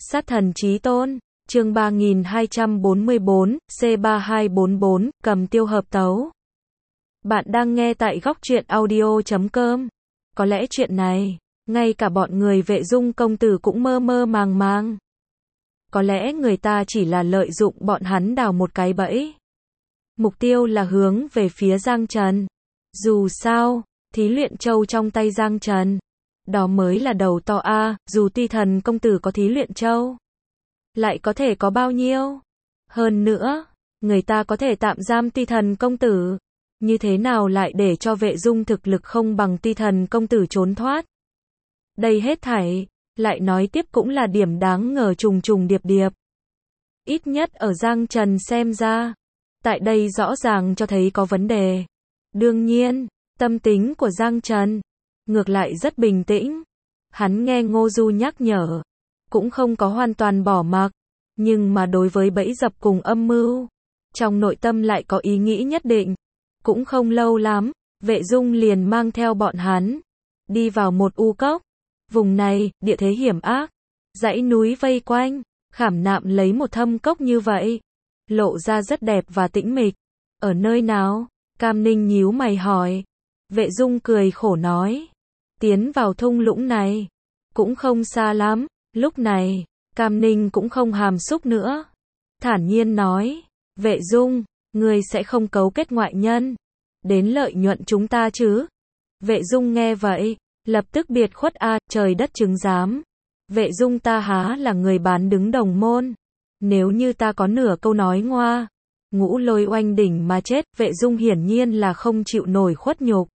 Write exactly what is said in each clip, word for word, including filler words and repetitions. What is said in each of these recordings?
Sát thần chí tôn, chương ba nghìn hai trăm bốn mươi bốn, C ba hai bốn bốn, cầm tiêu hợp tấu. Bạn đang nghe tại góc truyện audio chấm com. Có lẽ chuyện này, ngay cả bọn người Vệ Dung công tử cũng mơ mơ màng màng. Có lẽ người ta chỉ là lợi dụng bọn hắn đào một cái bẫy. Mục tiêu là hướng về phía Giang Trần. Dù sao, thí luyện châu trong tay Giang Trần, đó mới là đầu to a, dù Ti Thần công tử có thí luyện châu, lại có thể có bao nhiêu? Hơn nữa, người ta có thể tạm giam Ti Thần công tử, như thế nào lại để cho Vệ Dung thực lực không bằng Ti Thần công tử trốn thoát? Đây hết thảy, lại nói tiếp cũng là điểm đáng ngờ trùng trùng điệp điệp. Ít nhất ở Giang Trần xem ra, tại đây rõ ràng cho thấy có vấn đề. Đương nhiên, tâm tính của Giang Trần ngược lại rất bình tĩnh. Hắn nghe Ngô Du nhắc nhở, cũng không có hoàn toàn bỏ mặc, nhưng mà đối với bẫy dập cùng âm mưu, trong nội tâm lại có ý nghĩ nhất định. Cũng không lâu lắm, Vệ Dung liền mang theo bọn hắn đi vào một u cốc. Vùng này, địa thế hiểm ác, dãy núi vây quanh, khảm nạm lấy một thâm cốc như vậy, lộ ra rất đẹp và tĩnh mịch. Ở nơi nào? Cam Ninh nhíu mày hỏi. Vệ Dung cười khổ nói, tiến vào thung lũng này, cũng không xa lắm. Lúc này, Cam Ninh cũng không hàm xúc nữa, thản nhiên nói, Vệ Dung, ngươi sẽ không cấu kết ngoại nhân, đến lợi nhuận chúng ta chứ? Vệ Dung nghe vậy, lập tức biệt khuất a, trời đất chứng giám. Vệ Dung ta há là người bán đứng đồng môn, nếu như ta có nửa câu nói ngoa, ngũ lôi oanh đỉnh mà chết. Vệ Dung hiển nhiên là không chịu nổi khuất nhục,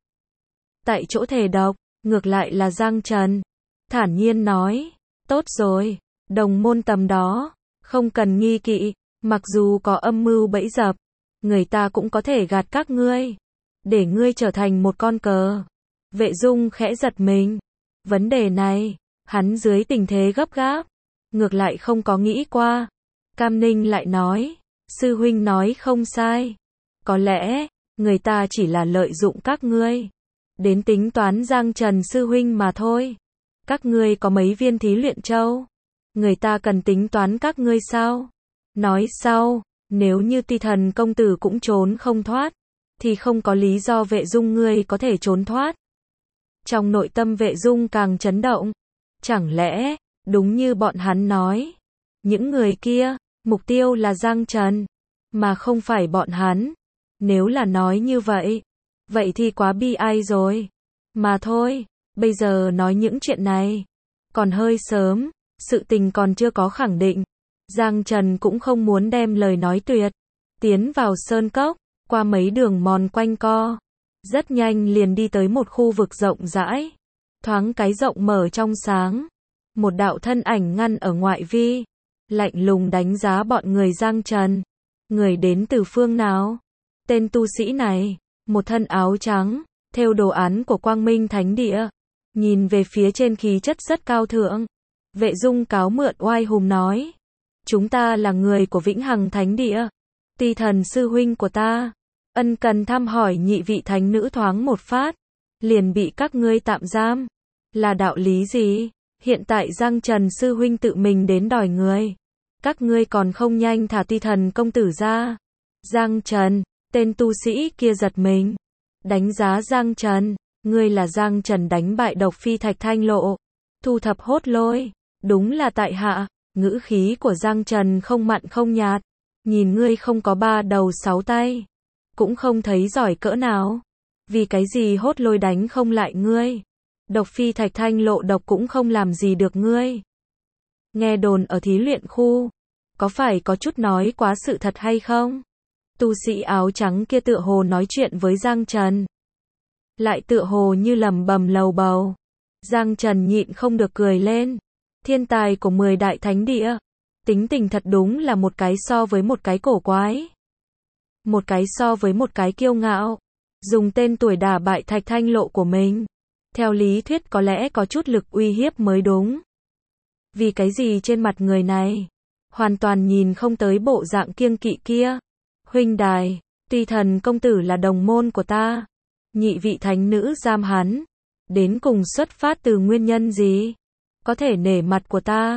tại chỗ thề độc. Ngược lại là Giang Trần thản nhiên nói, tốt rồi, đồng môn tầm đó, không cần nghi kỵ, mặc dù có âm mưu bẫy dập, người ta cũng có thể gạt các ngươi, để ngươi trở thành một con cờ. Vệ Dung khẽ giật mình, vấn đề này, hắn dưới tình thế gấp gáp, ngược lại không có nghĩ qua. Cam Ninh lại nói, sư huynh nói không sai, có lẽ, người ta chỉ là lợi dụng các ngươi, đến tính toán Giang Trần sư huynh mà thôi. Các ngươi có mấy viên thí luyện châu, người ta cần tính toán các ngươi sao? Nói sau, nếu như Ti Thần công tử cũng trốn không thoát, thì không có lý do Vệ Dung ngươi có thể trốn thoát. Trong nội tâm Vệ Dung càng chấn động, chẳng lẽ, đúng như bọn hắn nói, những người kia, mục tiêu là Giang Trần, mà không phải bọn hắn. Nếu là nói như vậy, vậy thì quá bi ai rồi. Mà thôi, bây giờ nói những chuyện này, còn hơi sớm, sự tình còn chưa có khẳng định. Giang Trần cũng không muốn đem lời nói tuyệt, tiến vào sơn cốc, qua mấy đường mòn quanh co, rất nhanh liền đi tới một khu vực rộng rãi, thoáng cái rộng mở trong sáng. Một đạo thân ảnh ngăn ở ngoại vi, lạnh lùng đánh giá bọn người Giang Trần. Người đến từ phương nào? Tên tu sĩ này, một thân áo trắng, thêu đồ án của Quang Minh Thánh Địa, nhìn về phía trên khí chất rất cao thượng. Vệ Dung cáo mượn oai hùng nói, chúng ta là người của Vĩnh Hằng Thánh Địa, Ti Thần sư huynh của ta, ân cần thăm hỏi nhị vị thánh nữ thoáng một phát, liền bị các ngươi tạm giam. Là đạo lý gì? Hiện tại Giang Trần sư huynh tự mình đến đòi người, các ngươi còn không nhanh thả Ti Thần công tử ra? Giang Trần, tên tu sĩ kia giật mình, đánh giá Giang Trần, ngươi là Giang Trần đánh bại Độc Phi Thạch Thanh Lộ, thu thập hốt lôi, đúng là tại hạ. Ngữ khí của Giang Trần không mặn không nhạt, nhìn ngươi không có ba đầu sáu tay, cũng không thấy giỏi cỡ nào, vì cái gì hốt lôi đánh không lại ngươi, Độc Phi Thạch Thanh Lộ độc cũng không làm gì được ngươi. Nghe đồn ở thí luyện khu, có phải có chút nói quá sự thật hay không? Tu sĩ áo trắng kia tựa hồ nói chuyện với Giang Trần, lại tựa hồ như lẩm bẩm lầu bầu. Giang Trần nhịn không được cười lên, thiên tài của mười đại thánh địa, tính tình thật đúng là một cái so với một cái cổ quái, một cái so với một cái kiêu ngạo, dùng tên tuổi đả bại Thạch Thanh Lộ của mình, theo lý thuyết có lẽ có chút lực uy hiếp mới đúng. Vì cái gì trên mặt người này, hoàn toàn nhìn không tới bộ dạng kiêng kỵ kia. Huynh đài, Ti Thần công tử là đồng môn của ta, nhị vị thánh nữ giam hắn, đến cùng xuất phát từ nguyên nhân gì? Có thể nể mặt của ta,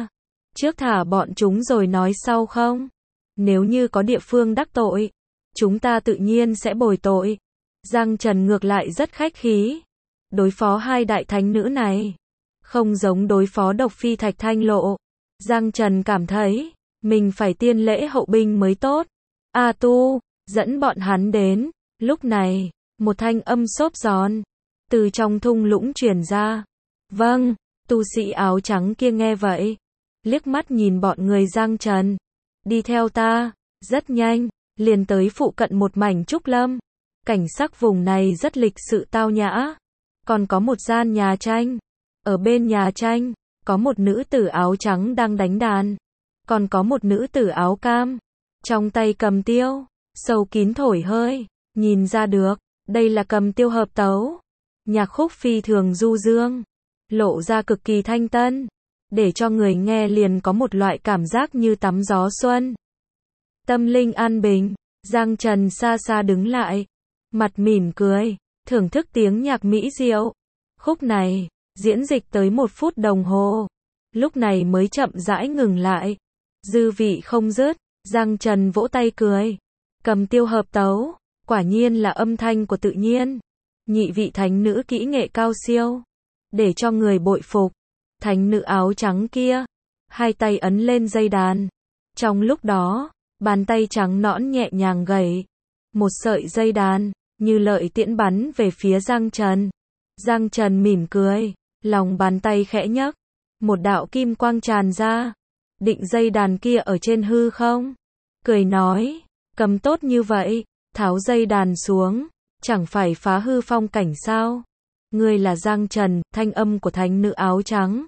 Trước thả bọn chúng rồi nói sau không? Nếu như có địa phương đắc tội, chúng ta tự nhiên sẽ bồi tội. Giang Trần ngược lại rất khách khí. Đối phó hai đại thánh nữ này, không giống đối phó độc phi Thạch Thanh Lộ. Giang Trần cảm thấy, mình phải tiên lễ hậu binh mới tốt. A Tu, dẫn bọn hắn đến. Lúc này, một thanh âm xốp giòn từ trong thung lũng truyền ra. Vâng, tu sĩ áo trắng kia nghe vậy, liếc mắt nhìn bọn người Giang Trần. Đi theo ta, rất nhanh, liền tới phụ cận một mảnh trúc lâm. Cảnh sắc vùng này rất lịch sự tao nhã. Còn có một gian nhà tranh. Ở bên nhà tranh, có một nữ tử áo trắng đang đánh đàn. Còn có một nữ tử áo cam, trong tay cầm tiêu, sâu kín thổi hơi. Nhìn ra được, đây là cầm tiêu hợp tấu. Nhạc khúc phi thường du dương, lộ ra cực kỳ thanh tân, để cho người nghe liền có một loại cảm giác như tắm gió xuân. Tâm linh an bình, Giang Trần xa xa đứng lại, mặt mỉm cười, thưởng thức tiếng nhạc mỹ diệu. Khúc này, diễn dịch tới một phút đồng hồ, lúc này mới chậm rãi ngừng lại. Dư vị không dứt, Giang Trần vỗ tay cười. Cầm tiêu hợp tấu, quả nhiên là âm thanh của tự nhiên. Nhị vị thánh nữ kỹ nghệ cao siêu, để cho người bội phục. Thánh nữ áo trắng kia, hai tay ấn lên dây đàn. Trong lúc đó, bàn tay trắng nõn nhẹ nhàng gảy một sợi dây đàn, như lợi tiễn bắn về phía Giang Trần. Giang Trần mỉm cười, lòng bàn tay khẽ nhấc, một đạo kim quang tràn ra, định dây đàn kia ở trên hư không. Cười nói, cầm tốt như vậy, tháo dây đàn xuống, chẳng phải phá hư phong cảnh sao? Ngươi là Giang Trần, thanh âm của thánh nữ áo trắng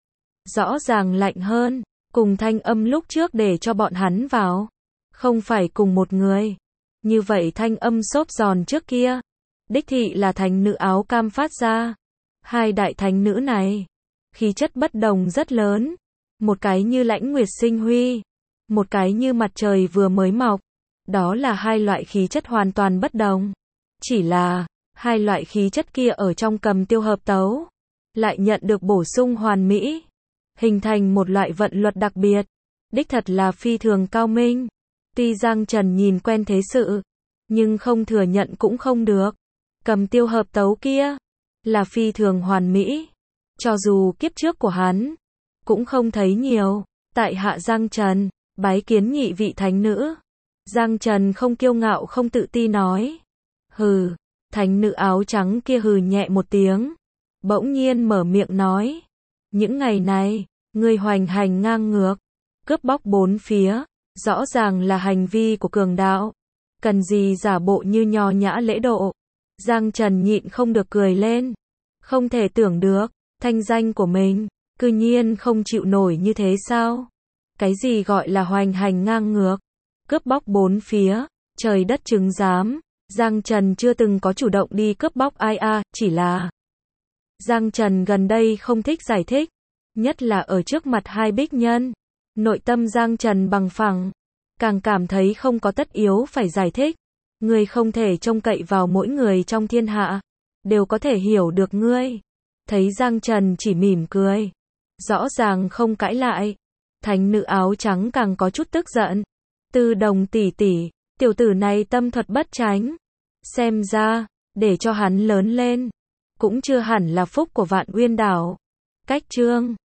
rõ ràng lạnh hơn, cùng thanh âm lúc trước để cho bọn hắn vào, không phải cùng một người. Như vậy thanh âm xốp giòn trước kia, đích thị là thánh nữ áo cam phát ra. Hai đại thánh nữ này, khí chất bất đồng rất lớn, một cái như lãnh nguyệt sinh huy, một cái như mặt trời vừa mới mọc. Đó là hai loại khí chất hoàn toàn bất đồng. Chỉ là, hai loại khí chất kia ở trong cầm tiêu hợp tấu, lại nhận được bổ sung hoàn mỹ, hình thành một loại vận luật đặc biệt. Đích thật là phi thường cao minh. Tuy Giang Trần nhìn quen thế sự, nhưng không thừa nhận cũng không được. Cầm tiêu hợp tấu kia, là phi thường hoàn mỹ. Cho dù kiếp trước của hắn, cũng không thấy nhiều. Tại hạ Giang Trần, bái kiến nhị vị thánh nữ. Giang Trần không kiêu ngạo không tự ti nói. Hừ, thánh nữ áo trắng kia hừ nhẹ một tiếng, bỗng nhiên mở miệng nói. Những ngày này, ngươi hoành hành ngang ngược, cướp bóc bốn phía, rõ ràng là hành vi của cường đạo. Cần gì giả bộ như nho nhã lễ độ. Giang Trần nhịn không được cười lên. Không thể tưởng được, thanh danh của mình, cư nhiên không chịu nổi như thế sao? Cái gì gọi là hoành hành ngang ngược? Cướp bóc bốn phía, trời đất chứng giám. Giang Trần chưa từng có chủ động đi cướp bóc ai a, chỉ là Giang Trần gần đây không thích giải thích, nhất là ở trước mặt hai bích nhân. Nội tâm Giang Trần bằng phẳng, càng cảm thấy không có tất yếu phải giải thích. Ngươi không thể trông cậy vào mỗi người trong thiên hạ đều có thể hiểu được ngươi. Thấy Giang Trần chỉ mỉm cười, rõ ràng không cãi lại, thánh nữ áo trắng càng có chút tức giận. Tư Đồng tỷ tỷ, tiểu tử này tâm thuật bất tránh, xem ra, để cho hắn lớn lên, cũng chưa hẳn là phúc của Vạn Uyên đảo. Cách chương